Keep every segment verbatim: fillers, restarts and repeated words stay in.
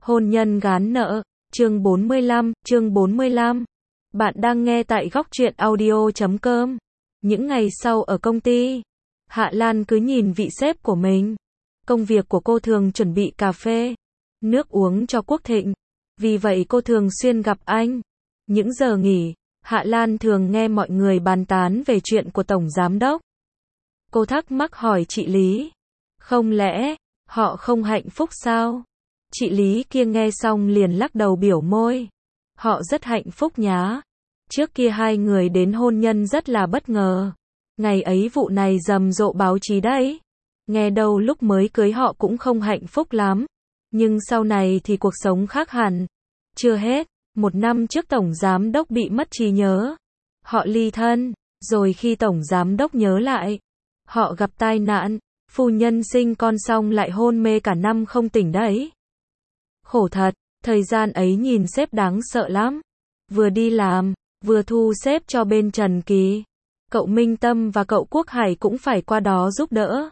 Hôn nhân gán nợ, chương bốn mươi lăm, chương bốn mươi lăm. Bạn đang nghe tại góc truyện audio chấm com. Những ngày sau ở công ty, Hạ Lan cứ nhìn vị sếp của mình. Công việc của cô thường chuẩn bị cà phê, nước uống cho Quốc Thịnh. Vì vậy cô thường xuyên gặp anh. Những giờ nghỉ, Hạ Lan thường nghe mọi người bàn tán về chuyện của Tổng Giám Đốc. Cô thắc mắc hỏi chị Lý. Không lẽ, họ không hạnh phúc sao? Chị Lý kia nghe xong liền lắc đầu biểu môi. Họ rất hạnh phúc nhá. Trước kia hai người đến hôn nhân rất là bất ngờ. Ngày ấy vụ này rầm rộ báo chí đấy. Nghe đâu lúc mới cưới họ cũng không hạnh phúc lắm. Nhưng sau này thì cuộc sống khác hẳn. Chưa hết, một năm trước Tổng Giám Đốc bị mất trí nhớ. Họ ly thân, rồi khi Tổng Giám Đốc nhớ lại, họ gặp tai nạn, phu nhân sinh con xong lại hôn mê cả năm không tỉnh đấy. Khổ thật, thời gian ấy nhìn sếp đáng sợ lắm. Vừa đi làm, vừa thu xếp cho bên Trần Kỳ. Cậu Minh Tâm và cậu Quốc Hải cũng phải qua đó giúp đỡ.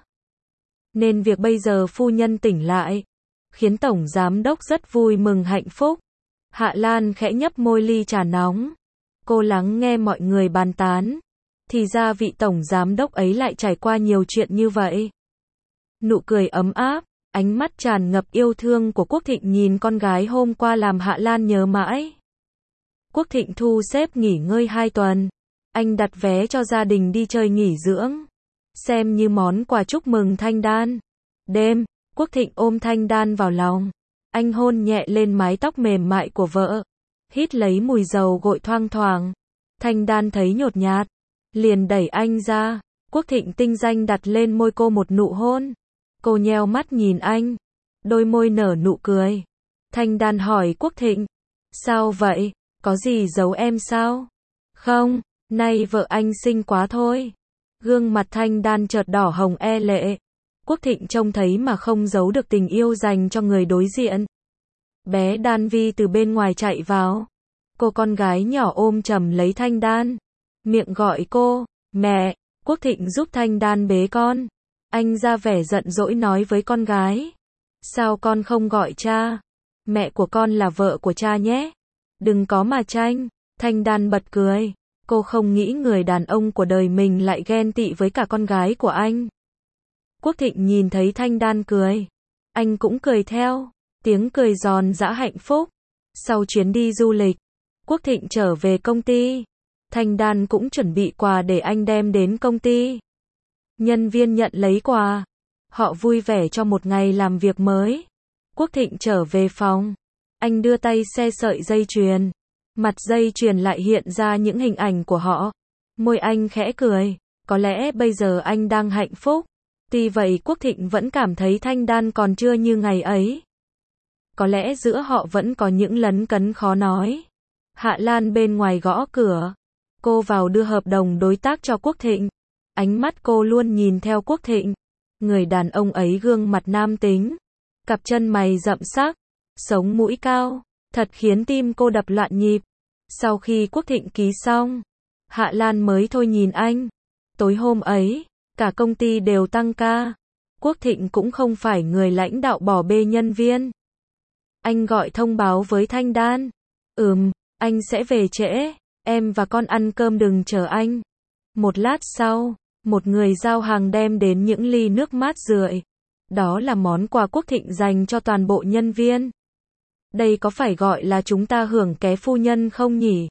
Nên việc bây giờ phu nhân tỉnh lại, khiến Tổng Giám Đốc rất vui mừng hạnh phúc. Hạ Lan khẽ nhấp môi ly trà nóng. Cô lắng nghe mọi người bàn tán. Thì ra vị Tổng Giám Đốc ấy lại trải qua nhiều chuyện như vậy. Nụ cười ấm áp, ánh mắt tràn ngập yêu thương của Quốc Thịnh nhìn con gái hôm qua làm Hạ Lan nhớ mãi. Quốc Thịnh thu xếp nghỉ ngơi hai tuần. Anh đặt vé cho gia đình đi chơi nghỉ dưỡng. Xem như món quà chúc mừng Thanh Đan. Đêm, Quốc Thịnh ôm Thanh Đan vào lòng. Anh hôn nhẹ lên mái tóc mềm mại của vợ. Hít lấy mùi dầu gội thoang thoảng. Thanh Đan thấy nhột nhạt, liền đẩy anh ra. Quốc Thịnh tinh danh đặt lên môi cô một nụ hôn. Cô nheo mắt nhìn anh. Đôi môi nở nụ cười. Thanh Đan hỏi Quốc Thịnh. Sao vậy? Có gì giấu em sao? Không, nay vợ anh xinh quá thôi. Gương mặt Thanh Đan chợt đỏ hồng e lệ. Quốc Thịnh trông thấy mà không giấu được tình yêu dành cho người đối diện. Bé Đan Vi từ bên ngoài chạy vào. Cô con gái nhỏ ôm chầm lấy Thanh Đan. Miệng gọi cô, mẹ. Quốc Thịnh giúp Thanh Đan bế con. Anh ra vẻ giận dỗi nói với con gái. Sao con không gọi cha? Mẹ của con là vợ của cha nhé. Đừng có mà tranh. Thanh Đan bật cười. Cô không nghĩ người đàn ông của đời mình lại ghen tị với cả con gái của anh. Quốc Thịnh nhìn thấy Thanh Đan cười. Anh cũng cười theo. Tiếng cười giòn giã hạnh phúc. Sau chuyến đi du lịch, Quốc Thịnh trở về công ty. Thanh Đan cũng chuẩn bị quà để anh đem đến công ty. Nhân viên nhận lấy quà. Họ vui vẻ cho một ngày làm việc mới. Quốc Thịnh trở về phòng. Anh đưa tay xe sợi dây chuyền. Mặt dây chuyền lại hiện ra những hình ảnh của họ. Môi anh khẽ cười. Có lẽ bây giờ anh đang hạnh phúc. Tuy vậy Quốc Thịnh vẫn cảm thấy Thanh Đan còn chưa như ngày ấy. Có lẽ giữa họ vẫn có những lấn cấn khó nói. Hạ Lan bên ngoài gõ cửa. Cô vào đưa hợp đồng đối tác cho Quốc Thịnh. Ánh mắt cô luôn nhìn theo Quốc Thịnh. Người đàn ông ấy gương mặt nam tính. Cặp chân mày rậm sắc. Sống mũi cao. Thật khiến tim cô đập loạn nhịp. Sau khi Quốc Thịnh ký xong, Hạ Lan mới thôi nhìn anh. Tối hôm ấy, cả công ty đều tăng ca. Quốc Thịnh cũng không phải người lãnh đạo bỏ bê nhân viên. Anh gọi thông báo với Thanh Đan. Ừm, anh sẽ về trễ. Em và con ăn cơm đừng chờ anh. Một lát sau, một người giao hàng đem đến những ly nước mát rượi. Đó là món quà Quốc Thịnh dành cho toàn bộ nhân viên. Đây có phải gọi là chúng ta hưởng ké phu nhân không nhỉ?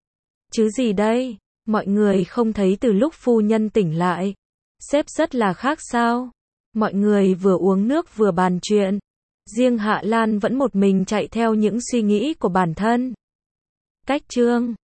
Chứ gì đây? Mọi người không thấy từ lúc phu nhân tỉnh lại. Sếp rất là khác sao? Mọi người vừa uống nước vừa bàn chuyện. Riêng Hạ Lan vẫn một mình chạy theo những suy nghĩ của bản thân. Cách chương